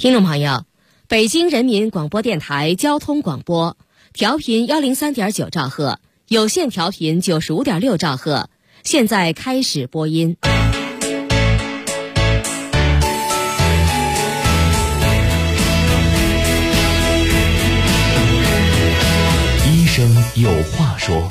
听众朋友，北京人民广播电台交通广播，调频103.9兆赫，有线调频95.6兆赫，现在开始播音。 医生有话说。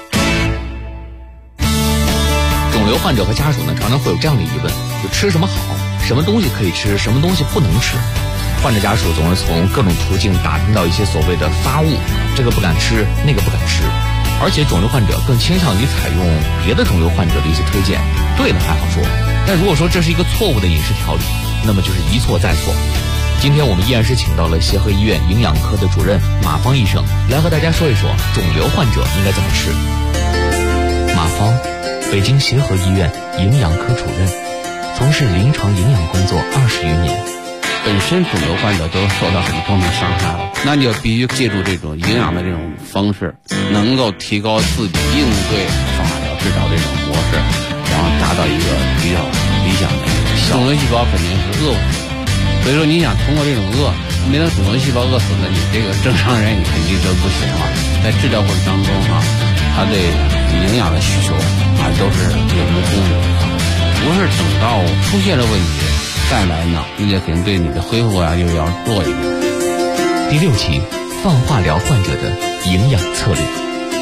肿瘤患者和家属呢，常常会有这样的疑问：就吃什么好？什么东西可以吃？什么东西不能吃？患者家属总是从各种途径打听到一些所谓的发物，这个不敢吃，那个不敢吃。而且肿瘤患者更倾向于采用别的肿瘤患者的一些推荐，对了还好说，但如果说这是一个错误的饮食调理，那么就是一错再错。今天我们依然是请到了协和医院营养科的主任马芳医生，来和大家说一说肿瘤患者应该怎么吃。马芳，北京协和医院营养科主任，从事临床营养工作20余年。 本身肿瘤患者都受到很重的伤害了，那你就必须借助这种营养的这种方式，能够提高自己应对放化疗治疗这种模式，然后达到一个比较理想的一个效果。肿瘤细胞肯定是饿不死的，所以说你想通过这种饿，没能肿瘤细胞饿死了，你这个正常人你肯定就不行了。在治疗过程当中他对营养的需求都是有目共睹的，不是等到出现了问题再来呢，那就肯定对你的恢复又要弱一点。 第6期，放化疗患者的营养策略。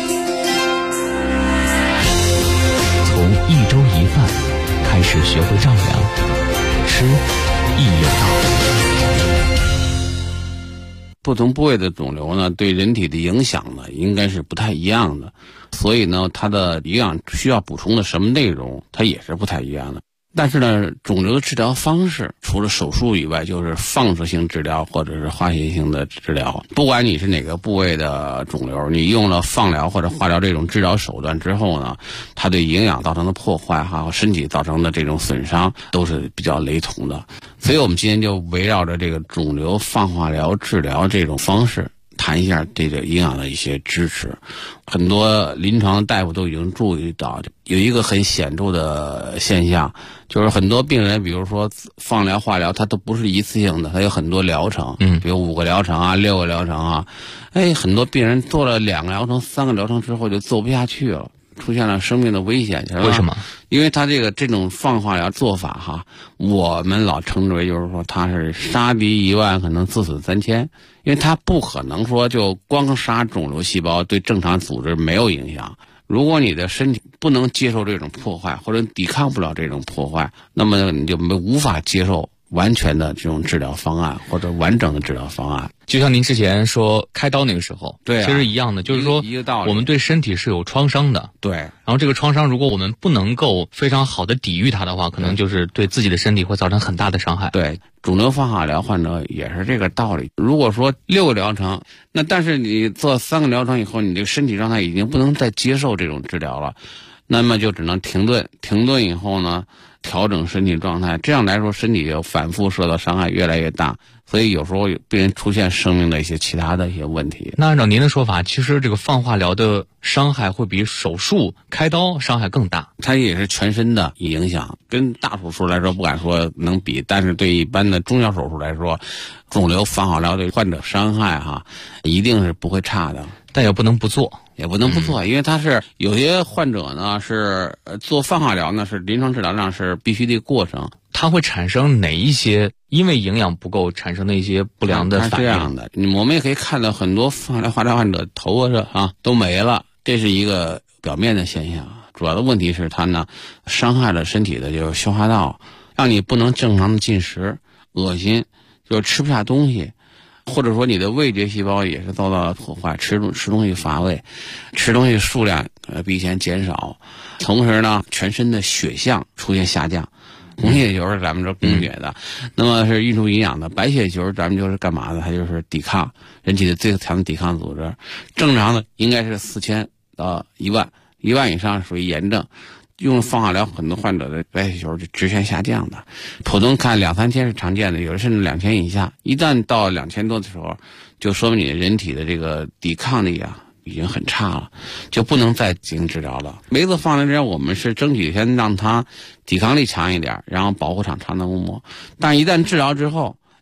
从1周1饭开始学会丈量，吃亦有道。 不同部位的肿瘤呢，对人体的影响呢，应该是不太一样的，所以呢，它的营养需要补充的什么内容，它也是不太一样的。但是呢，肿瘤的治疗方式除了手术以外，就是放射性治疗或者是化学性的治疗。不管你是哪个部位的肿瘤，你用了放疗或者化疗这种治疗手段之后呢，它对营养造成的破坏和身体造成的这种损伤都是比较雷同的。所以我们今天就围绕着这个肿瘤放化疗治疗这种方式谈一下这个营养的一些支持。很多临床大夫都已经注意到有一个很显著的现象，就是很多病人比如说放疗化疗它都不是一次性的，它有很多疗程，比如5个疗程6个疗程很多病人做了2个疗程3个疗程之后就做不下去了，出现了生命的危险。 为什么？ 因为他这种放化疗做法我们老称之为就是说他是杀敌1万可能自损3000，因为他不可能说就光杀肿瘤细胞对正常组织没有影响。如果你的身体不能接受这种破坏，或者抵抗不了这种破坏，那么你就无法接受完全的这种治疗方案或者完整的治疗方案。 就像您之前说开刀那个时候， 对其实一样的，就是说一个道理， 我们对身体是有创伤的， 对， 然后这个创伤如果我们不能够非常好的抵御它的话，可能就是对自己的身体会造成很大的伤害。 对，肿瘤放化疗患者也是这个道理。如果说6个疗程，那但是你做3个疗程以后，你这个身体状态已经不能再接受这种治疗了，那么就只能停顿以后呢，调整身体状态，这样来说身体就反复受到伤害越来越大，所以有时候病人出现生命的一些其他的一些问题。 那按照您的说法，其实这个放化疗的伤害会比手术开刀伤害更大， 它也是全身的影响，跟大手术来说不敢说能比，但是对一般的中小手术来说，肿瘤放化疗对患者伤害一定是不会差的， 但也不能不做。 因为它是有些患者呢是做放化疗呢是临床治疗上是必须的过程， 它会产生哪一些因为营养不够产生的一些不良的反应？ 它是这样的，我们也可以看到很多放疗化疗患者头发都没了，这是一个表面的现象。主要的问题是它呢伤害了身体的就是消化道，让你不能正常的进食，恶心，就吃不下东西。或者说你的味觉细胞也是遭到了破坏，吃东西乏味，吃东西数量比以前减少，同时呢全身的血象出现下降。红血球是咱们这供血的，那么是运输营养的。白血球咱们就是干嘛的？它就是抵抗，人体的最强的抵抗组织。正常的应该是4000到1万，1万以上属于炎症。用放化疗很多患者的白血球是直线下降的，普通看2-3千是常见的，有的甚至2000以下。一旦到2000多的时候，就说明你人体的这个抵抗力已经很差了，就不能再进行治疗了。每次放疗之前，我们是争取先让它抵抗力强一点，然后保护场肠道黏膜。但一旦治疗之后，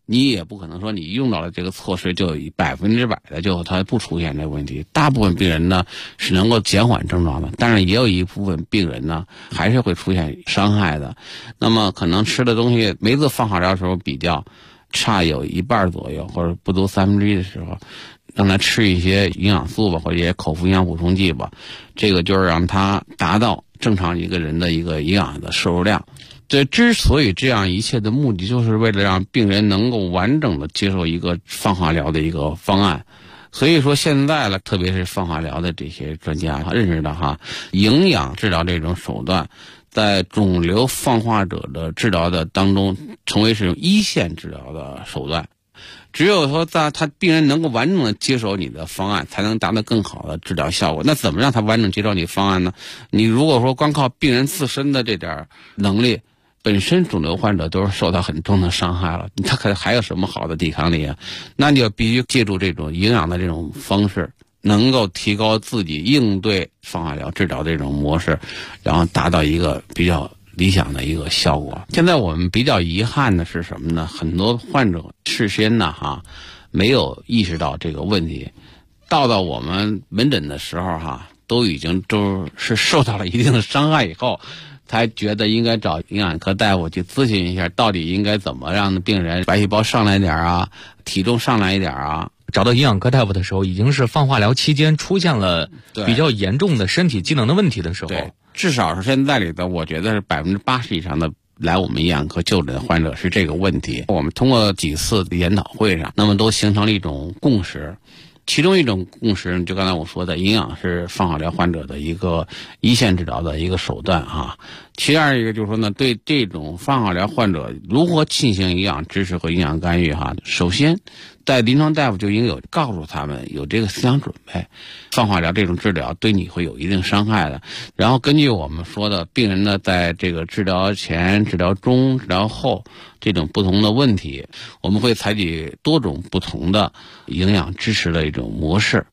你也不可能说你用到了这个措施就100%的就它不出现这个问题。大部分病人呢是能够减缓症状的，但是也有一部分病人呢还是会出现伤害的。那么可能吃的东西每次放化疗的时候比较差有一半左右，或者不足1/3的时候，让他吃一些营养素吧，或者一些口服营养补充剂吧，这个就是让他达到正常一个人的一个营养的摄入量。这之所以这样一切的目的，就是为了让病人能够完整的接受一个放化疗的一个方案。所以说现在呢，特别是放化疗的这些专家认识到营养治疗这种手段在肿瘤放化者的治疗的当中成为是一线治疗的手段。只有说在他病人能够完整的接受你的方案，才能达到更好的治疗效果。那怎么让他完整接受你方案呢？你如果说光靠病人自身的这点能力，本身肿瘤患者都是受到很重的伤害了，他可还有什么好的抵抗力啊？那你就必须借助这种营养的这种方式，能够提高自己应对放化疗治疗这种模式，然后达到一个比较理想的一个效果。现在我们比较遗憾的是什么呢？很多患者事先呢没有意识到这个问题，到我们门诊的时候都已经都是受到了一定的伤害以后，才觉得应该找营养科大夫去咨询一下，到底应该怎么让病人白细胞上来点啊，体重上来一点啊。 找到营养科大夫的时候，已经是放化疗期间出现了比较严重的身体机能的问题的时候。 对，至少是现在里头，我觉得是80%以上的来我们营养科就诊的患者是这个问题。我们通过几次的研讨会上，那么都形成了一种共识。其中一种共识，就刚才我说的，营养是放化疗患者的一个一线治疗的一个手段其二一个就是说呢，对这种放化疗患者如何进行营养支持和营养干预首先在临床大夫就应该告诉他们有这个思想准备，放化疗这种治疗对你会有一定伤害的。然后根据我们说的，病人呢在这个治疗前、治疗中、治疗后这种不同的问题，我们会采取多种不同的营养支持的一种模式。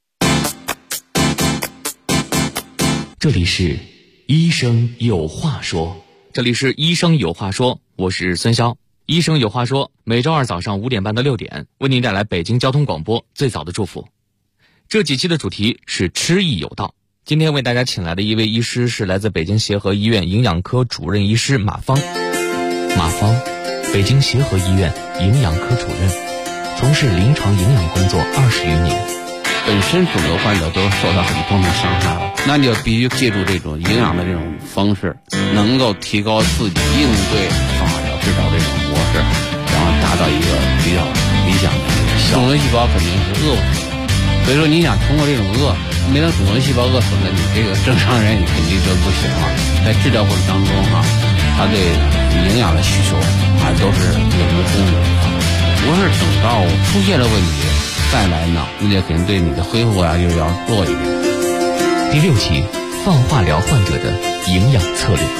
这里是医生有话说，我是孙潇。医生有话说，每周二早上5点半到6点，为您带来北京交通广播最早的祝福。这几期的主题是吃益有道。今天为大家请来的一位医师是来自北京协和医院营养科主任医师马芳。马芳，北京协和医院营养科主任，从事临床营养工作20余年。 本身肿瘤患者都受到很重的伤害了，那你就必须借助这种营养的这种方式，能够提高自己应对放化疗治疗这种模式，然后达到一个比较理想的肿瘤细胞肯定是饿不死的，所以说你想通过这种没让肿瘤细胞饿死呢，你这个正常人你肯定就不行了。在治疗过程当中他对营养的需求都是有目共睹的，不是等到出现了问题再来呢，那就肯定对你的恢复又要弱一点。 第6期，放化疗患者的营养策略。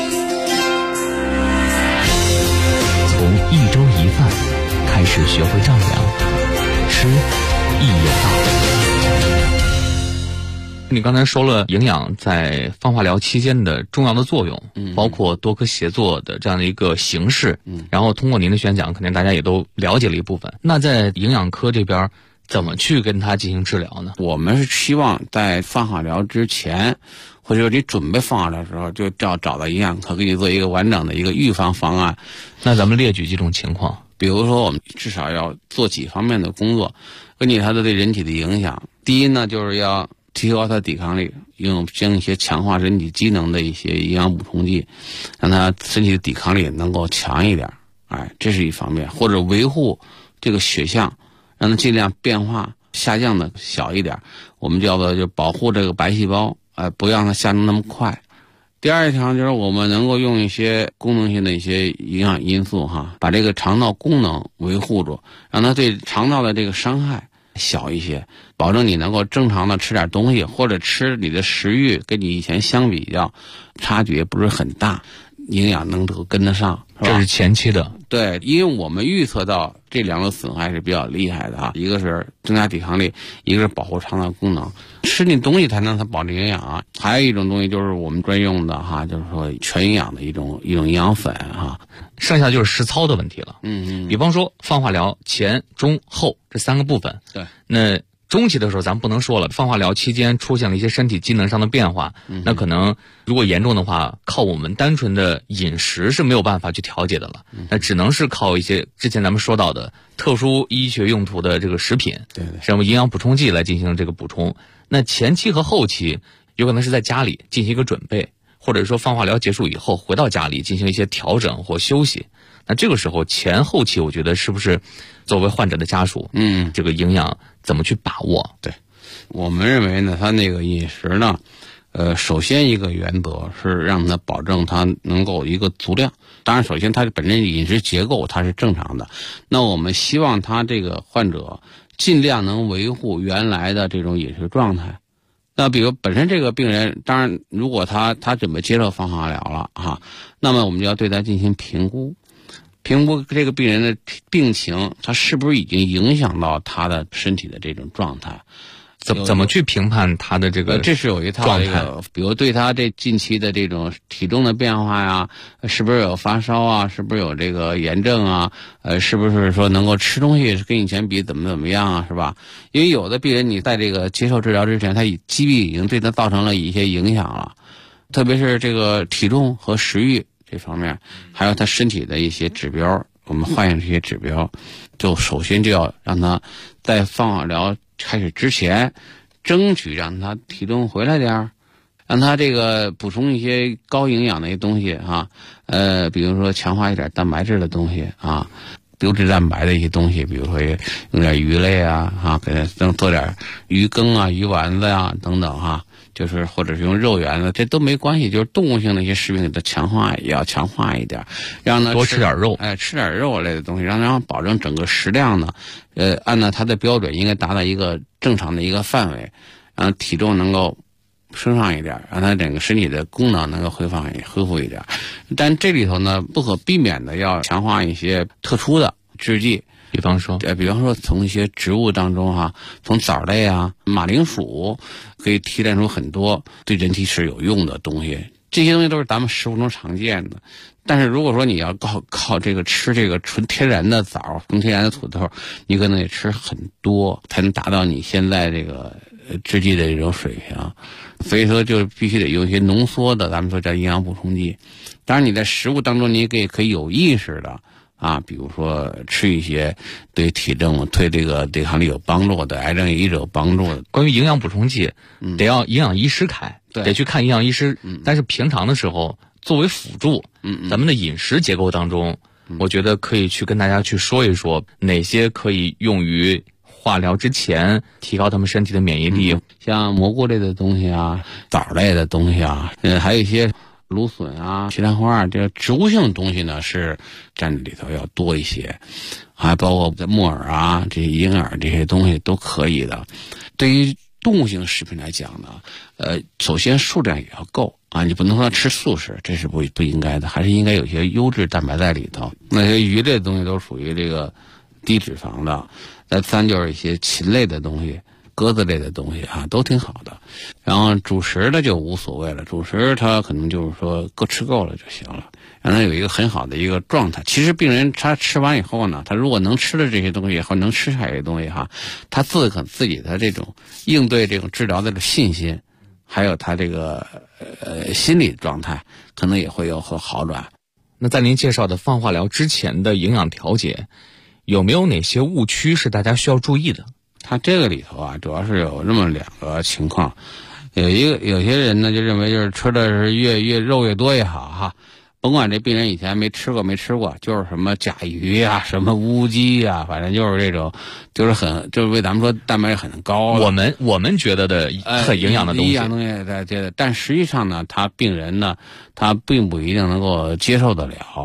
从1周1饭开始学会丈量，吃益有道。你刚才说了营养在放化疗期间的重要的作用，包括多科协作的这样的一个形式，然后通过您的宣讲，肯定大家也都了解了一部分。那在营养科这边怎么去跟他进行治疗呢？ 我们是希望在放化疗之前，或者说你准备放化疗的时候，就要找到营养科给你做一个完整的一个预防方案。 那咱们列举几种情况， 比如说我们至少要做几方面的工作，根据它的对人体的影响。第一呢，就是要提高它的抵抗力，用一些强化人体机能的一些营养补充剂，让它身体的抵抗力能够强一点。这是一方面，或者维护这个血象，让它尽量变化下降的小一点，我们叫做就保护这个白细胞，不让它下降那么快。第二一条就是我们能够用一些功能性的一些营养因素把这个肠道功能维护住，让它对肠道的这个伤害小一些，保证你能够正常的吃点东西，或者吃你的食欲跟你以前相比较差距也不是很大。 营养能够跟得上，是吧？ 这是前期的。 对，因为我们预测到这两个损害是比较厉害的啊，一个是增加抵抗力，一个是保护肠道功能。吃那东西才能它保证营养啊。还有一种东西就是我们专用的哈，就是说全营养的一种营养粉哈。 剩下就是实操的问题了。比方说放化疗前、中、后这3个部分。 对， 那中期的时候咱们不能说了，放化疗期间出现了一些身体机能上的变化，那可能如果严重的话，靠我们单纯的饮食是没有办法去调节的了，那只能是靠一些之前咱们说到的特殊医学用途的这个食品， 对， 什么营养补充剂来进行这个补充。那前期和后期有可能是在家里进行一个准备，或者说放化疗结束以后回到家里进行一些调整或休息。那这个时候前后期我觉得是不是作为患者的家属，这个营养怎么去把握？ 对，我们认为呢，他那个饮食呢，首先一个原则是让他保证他能够一个足量。当然，首先他本身饮食结构它是正常的，那我们希望他这个患者尽量能维护原来的这种饮食状态。那比如本身这个病人，当然如果他准备接受放化疗了哈，那么我们就要对他进行评估。评估这个病人的病情，他是不是已经影响到他的身体的这种状态？ 怎么去评判他的这个？ 这是有一套这个，比如对他这近期的这种体重的变化呀，是不是有发烧啊？是不是有这个炎症啊？是不是说能够吃东西跟以前比怎么样啊？是吧？因为有的病人你在这个接受治疗之前，他疾病已经对他造成了一些影响了，特别是这个体重和食欲这方面，还有他身体的一些指标，我们化验这些指标，就首先就要让他在放化疗开始之前，争取让他体重回来点儿，让他这个补充一些高营养的一些东西啊，比如说强化一点蛋白质的东西啊，优质蛋白的一些东西，比如说用点鱼类啊，给他做点鱼羹啊、鱼丸子呀等等哈。就是或者是用肉圆子，这都没关系，就是动物性的一些食品给它也要强化一点，让它多吃点肉， 吃点肉类的东西，让它保证整个食量呢，按照它的标准应该达到一个正常的一个范围，让体重能够升上一点，让它整个身体的功能能够恢复一点。但这里头呢，不可避免的要强化一些特殊的制剂。 比方说从一些植物当中哈，从枣类啊、马铃薯可以提炼出很多对人体是有用的东西，这些东西都是咱们食物中常见的。但是如果说你要靠这个吃这个纯天然的枣、纯天然的土豆，你可能得吃很多才能达到你现在这个制剂的这种水平。所以说就必须得用一些浓缩的，咱们说叫营养补充剂。当然你在食物当中你也可以有意识的比如说吃一些对体重、对这个抵抗力有帮助的、癌症抑制有帮助的。 关于营养补充剂，得要营养医师开，得去看营养医师。但是平常的时候，作为辅助，咱们的饮食结构当中，我觉得可以去跟大家去说一说哪些可以用于化疗之前提高他们身体的免疫力， 像蘑菇类的东西啊、枣类的东西啊，还有一些芦笋啊、西兰花这植物性的东西呢，是占里头要多一些，还包括木耳啊、这些银耳这些东西都可以的。对于动物性食品来讲呢，首先数量也要够你不能说吃素食，这是不应该的，还是应该有些优质蛋白在里头。那些鱼类的东西都属于这个低脂肪的，再三就是一些禽类的东西。鸽子类的东西都挺好的，然后主食的就无所谓了，主食它可能就是说吃够了就行了，让他有一个很好的一个状态。其实病人他吃完以后呢，他如果能吃的这些东西以后，能吃下这些东西他自己的这种应对这种治疗的信心，还有他这个心理状态，可能也会有好转。 那在您介绍的放化疗之前的营养调节，有没有哪些误区是大家需要注意的？ 它这个里头主要是有这么2个情况，有些人呢就认为就是吃的是越肉越多越好甭管这病人以前没吃过，就是什么甲鱼什么乌鸡反正就是这种，就是为咱们说蛋白质很高的。 我们觉得的很营养的东西， 但实际上呢，病人呢他并不一定能够接受得了。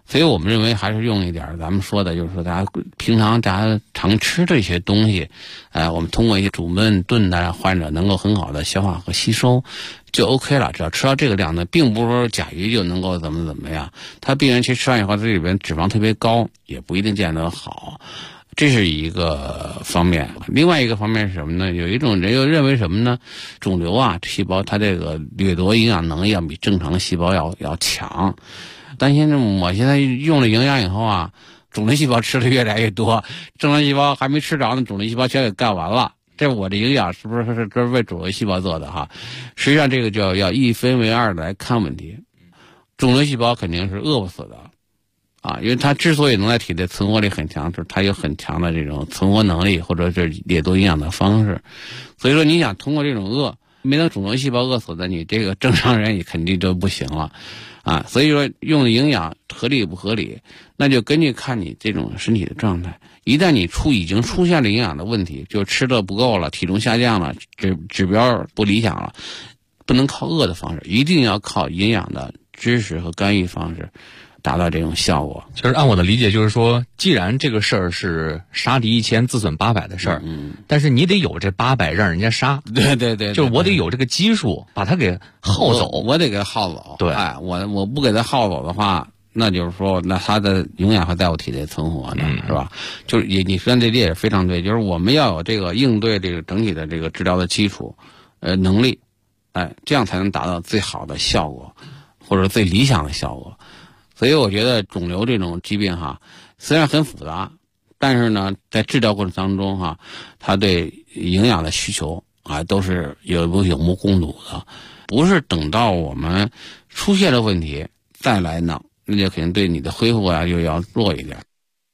所以我们认为还是用一点咱们说的，就是说大家平常常吃这些东西，我们通过一些煮焖炖的，让患者能够很好的消化和吸收，就 OK 了。只要吃到这个量呢，并不是说甲鱼就能够怎么样。他病人其实吃完以后，这里边脂肪特别高，也不一定见得好。这是一个方面。另外一个方面是什么呢？有一种人又认为什么呢？肿瘤啊，细胞它这个掠夺营养能力要比正常细胞要强。担心我现在用了营养以后啊，肿瘤细胞吃的越来越多，正常细胞还没吃着呢，肿瘤细胞全给干完了。这我的营养是不是为肿瘤细胞做的哈？实际上这个就要一分为二的来看问题。肿瘤细胞肯定是饿不死的啊，因为它之所以能在体内存活力很强，就是它有很强的这种存活能力，或者是掠夺营养的方式。所以说你想通过这种饿，没能肿瘤细胞饿死的，你这个正常人也肯定就不行了啊。所以说用的营养合理不合理，那就根据看你这种身体的状态。一旦你已经出现了营养的问题，就吃的不够了，体重下降了，指标不理想了，不能靠饿的方式，一定要靠营养的知识和干预方式达到这种效果。 其实按我的理解就是说，既然这个事儿是杀敌1000自损800的事儿，但是你得有这800让人家杀。 对， 就是我得有这个基数把它给耗走， 我得给它耗走。 对， 我不给它耗走的话，那就是说，那它的永远会在我体内存活的，是吧？就是你说这也非常对，就是我们要有这个应对这个整体的这个治疗的基础，能力，这样才能达到最好的效果，或者最理想的效果。所以我觉得肿瘤这种疾病哈，虽然很复杂，但是呢，在治疗过程当中哈，它对营养的需求啊都是有目共睹的，不是等到我们出现了问题再来弄，那就肯定对你的恢复啊又要弱一点。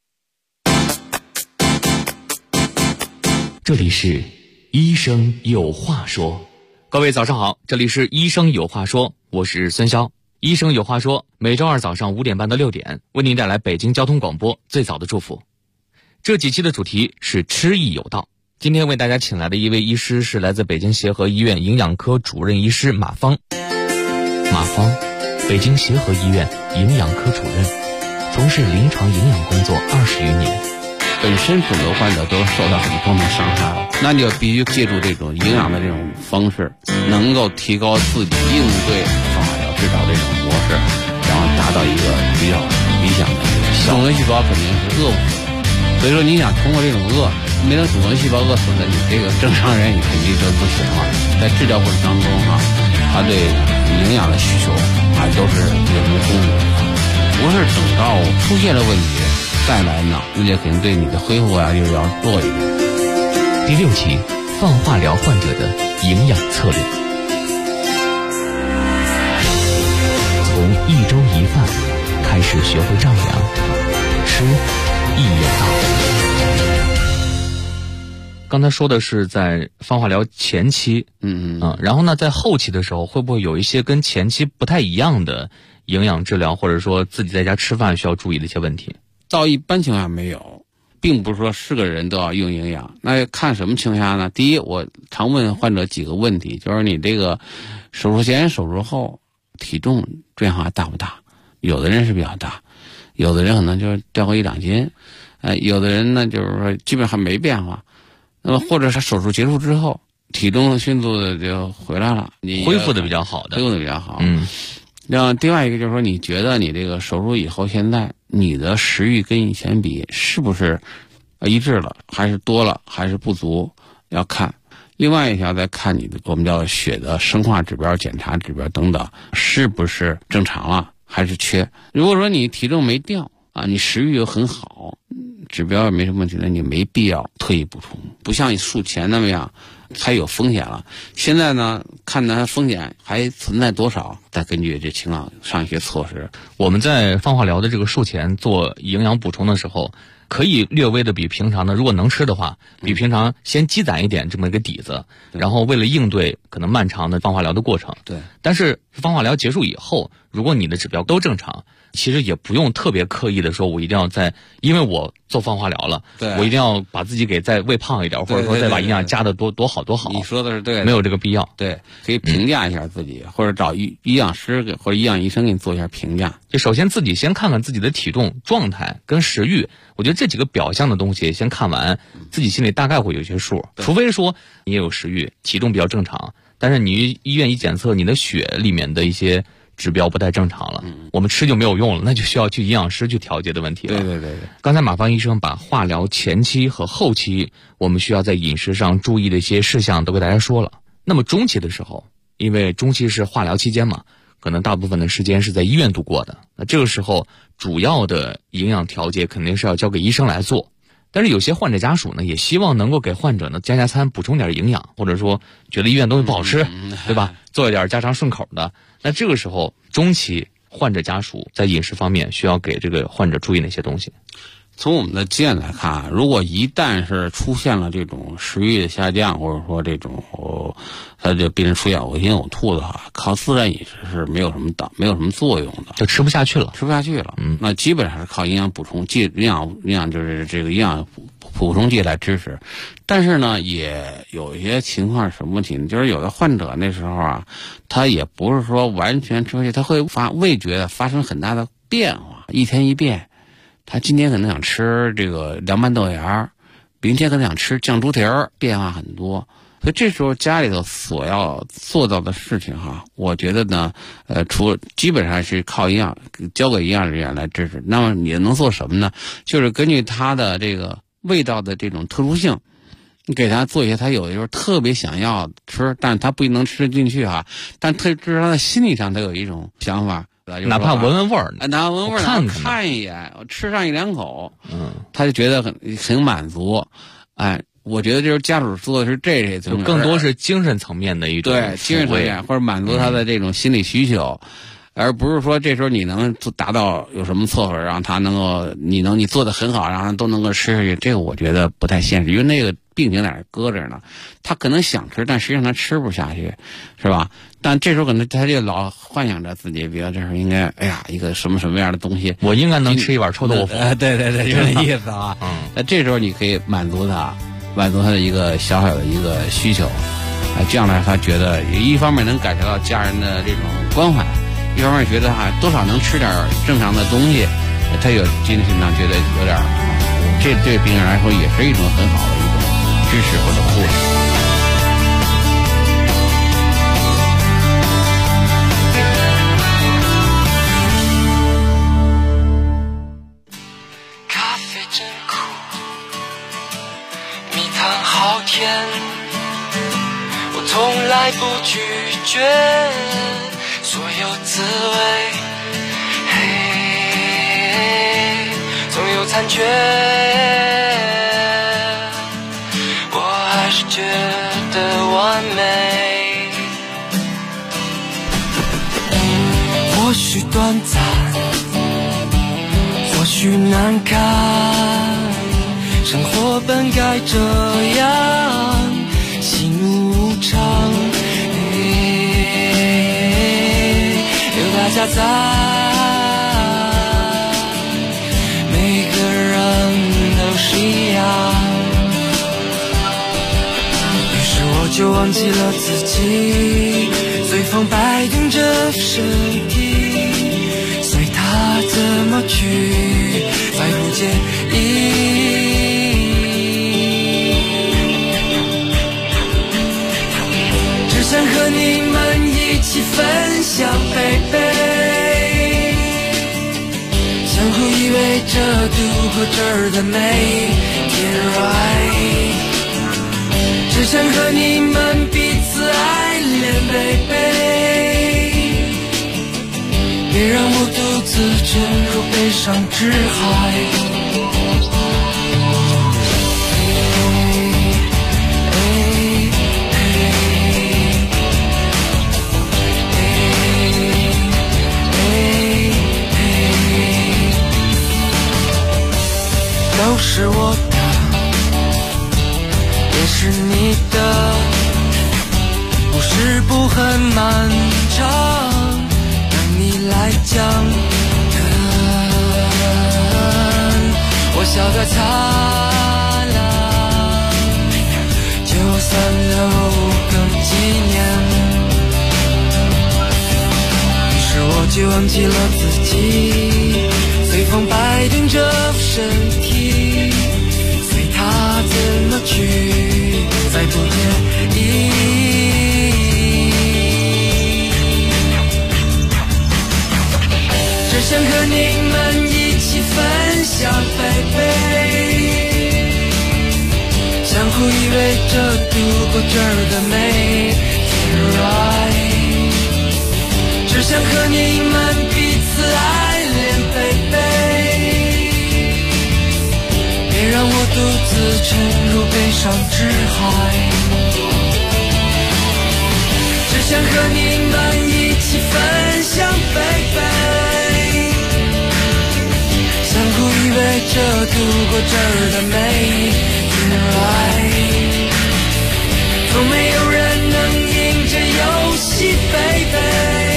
这里是医生有话说， 各位早上好，这里是医生有话说，我是孙潇。医生有话说，每周二早上5点半到6点，为您带来北京交通广播最早的祝福。这几期的主题是吃益有道。今天为大家请来的一位医师是来自北京协和医院营养科主任医师马芳。马芳，北京协和医院营养科主任，从事临床营养工作20余年。 本身肿瘤患者都受到很重的伤害了，那就必须借助这种营养的这种方式，能够提高自己应对方法治疗这种模式，然后达到一个比较理想的这个效果。肿瘤细胞肯定是饿不死的，所以说你想通过这种饿，没能肿瘤细胞饿死的，你这个正常人你肯定就不行了。在治疗过程当中啊，他对营养的需求啊都是有目共睹的，不是等到出现了问题再来呢，那就肯定对你的恢复啊又要弱一点。 第6期，放化疗患者的营养策略。从1周1饭开始学会丈量，吃益有道。 刚才说的是在放化疗前期，然后呢，在后期的时候，会不会有一些跟前期不太一样的营养治疗，或者说自己在家吃饭需要注意的一些问题？ 到一般情况下没有，并不是说是个人都要用营养，那看什么情况下呢？第一，我常问患者几个问题，就是你这个手术前、手术后体重变化大不大？有的人是比较大，有的人可能就是掉个1-2斤，有的人呢就是说基本上没变化。那么或者是手术结束之后，体重迅速的就回来了，你恢复的比较好的， 恢复的比较好。然后另外一个就是说，你觉得你这个手术以后，现在你的食欲跟以前比是不是一致了，还是多了，还是不足？要看。另外一条再看你的我们叫血的生化指标、检查指标等等，是不是正常了，还是缺？如果说你体重没掉啊，你食欲又很好，指标也没什么问题，那你没必要特意补充，不像你术前那么样。还有风险了，现在呢，看它风险还存在多少，再根据这情况上一些措施。 我们在放化疗的这个术前做营养补充的时候，可以略微的比平常的，如果能吃的话，比平常先积攒一点这么一个底子，然后为了应对可能漫长的放化疗的过程。 对。 但是放化疗结束以后，如果你的指标都正常， 其实也不用特别刻意的说，我一定要因为我做放化疗了， 对， 我一定要把自己给再喂胖一点，或者说再把营养加的多好。 你说的是对的， 没有这个必要。 对，可以评价一下自己，或者找营养师或者营养医生给你做一下评价。 就首先自己先看看自己的体重状态跟食欲，我觉得这几个表象的东西先看完，自己心里大概会有些数。除非说你也有食欲，体重比较正常，但是你医院一检测，你的血里面的一些指标不太正常了，我们吃就没有用了，那就需要去营养师去调节的问题了。 对。 刚才马芳医生把化疗前期和后期我们需要在饮食上注意的一些事项都给大家说了。那么中期的时候，因为中期是化疗期间嘛，可能大部分的时间是在医院度过的，那这个时候主要的营养调节肯定是要交给医生来做。但是有些患者家属呢，也希望能够给患者呢加餐，补充点营养，或者说觉得医院东西不好吃，对吧？做一点家常顺口的。那这个时候中期患者家属在饮食方面需要给这个患者注意哪些东西？ 从我们的经验来看，如果一旦是出现了这种食欲的下降，或者说这种他这病人出现恶心呕吐的话，靠自然饮食是没有什么作用的， 就吃不下去了。 那基本上是靠营养补充剂、营养就是这个营养补充剂来支持。但是呢，也有一些情况是什么问题呢？就是有的患者那时候啊，他也不是说完全吃下去，他会味觉发生很大的变化，一天一变。他今天可能想吃这个凉拌豆芽，明天可能想吃酱猪蹄儿，变化很多。所以这时候家里头所要做到的事情哈，我觉得呢，基本上是靠交给营养人员来支持。那么你能做什么呢？就是根据他的这个味道的这种特殊性，你给他做一些他有的时候特别想要吃，但他不能吃进去哈，但至少他心理上他有一种想法。 哪怕闻味儿， 哪怕闻味儿，看一眼，吃上一两口，他就觉得很满足。我觉得就是家属做的是这种， 更多是精神层面的一种， 对精神层面或者满足他的这种心理需求，而不是说这时候你能达到有什么错法，让他能够你做的很好，让他都能够吃下去，这个我觉得不太现实，因为那个病情在那搁着呢，他可能想吃，但实际上他吃不下去，是吧？但这时候可能他就老幻想着自己，比如这时候应该，一个什么样的东西， 我应该能吃一碗臭豆腐。 对，就这意思啊。那这时候你可以满足他的一个小小的一个需求，这样呢，他觉得一方面能感受到家人的这种关怀，一方面觉得多少能吃点正常的东西，他有精神上觉得有点这对病人来说也是一种很好的一种支持或者护理。 我从来不拒绝所有滋味，总有残缺，我还是觉得完美。或许短暂，或许难堪，生活本该这样，喜怒无常，有大家在，每个人都是一样。于是我就忘记了自己，随风摆动着身体，随它怎么去，再不介意。想和你们一起分享，baby，相互依偎着度过这儿的每天 right， 只想和你们彼此爱恋 baby， 别让我独自沉入悲伤之海。都是我的，也是你的，故事不很漫长，让你来讲。 我笑得灿烂，就算留个纪念。于是我就忘记了自己，随风摆动着身体，随它怎么去，再不介意。只想和你们一起分享baby，相互依偎着度过这儿的每天 right。只想和你们彼此爱恋baby，别让我独自沉入悲伤之海。只想和你们一起分享baby，相互依偎着度过这儿的每天爱。从没有人能赢这游戏baby，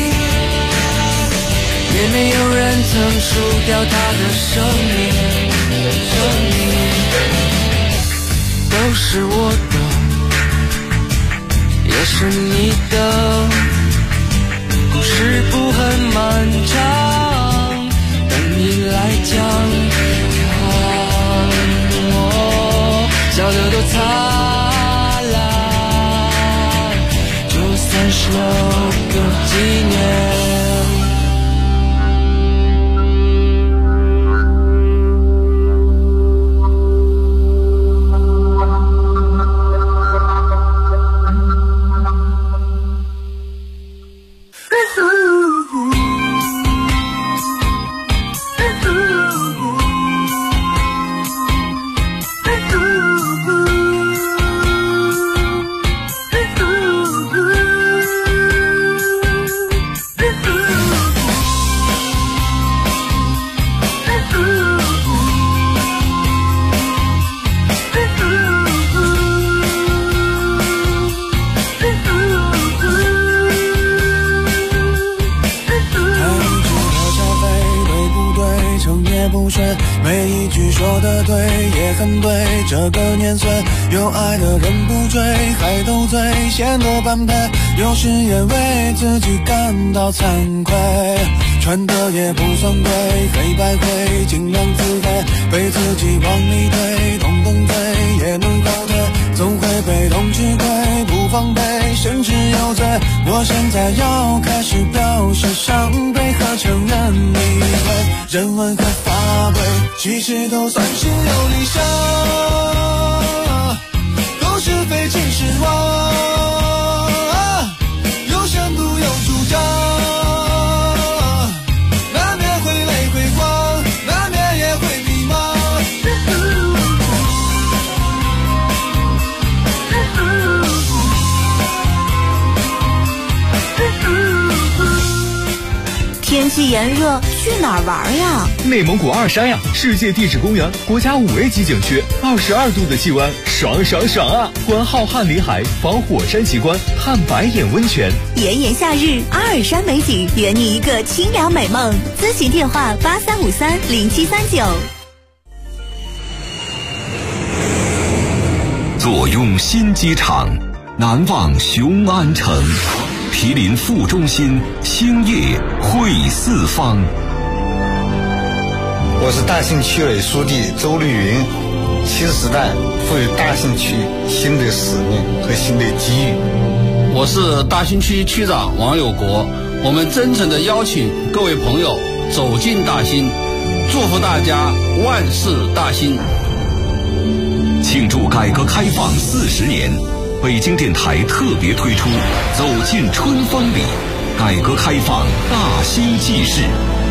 也没有人曾输掉他的生命，都是我的，也是你的。故事不很漫长，等你来讲。看我笑得多灿烂，就算是留个纪念。 每一句说得对也很对，这个年岁有爱的人不追，还斗嘴显得般配，有时也为自己感到惭愧，穿的也不算贵，黑白灰尽量自卑，被自己往里推，动动嘴也能后退，总会被动吃亏，不防备甚至有罪。我现在要开始表示伤悲和承认理会，人文和法规其实都算是有理想，都是非其实话，有深度有主张，难免会泪会光，难免也会迷茫。 天气炎热，去哪儿玩呀？ 内蒙古二山呀，世界地质公园国家5A 级景区，22度的气温，爽爽爽啊！观浩瀚林海，访火山奇观，探白眼温泉。 炎炎夏日，阿尔山美景，圆你一个清凉美梦。咨询电话83530739。 坐拥新机场，难忘雄安城。毗邻副中心，兴业汇四方。 我是大兴区委书记周绿云，新时代赋予大兴区新的使命和新的机遇。 我是大兴区区长王有国，我们真诚地邀请各位朋友走进大兴，祝福大家万事大兴。 庆祝改革开放40年。北京电台特别推出《走进春风里》，改革开放大兴纪事。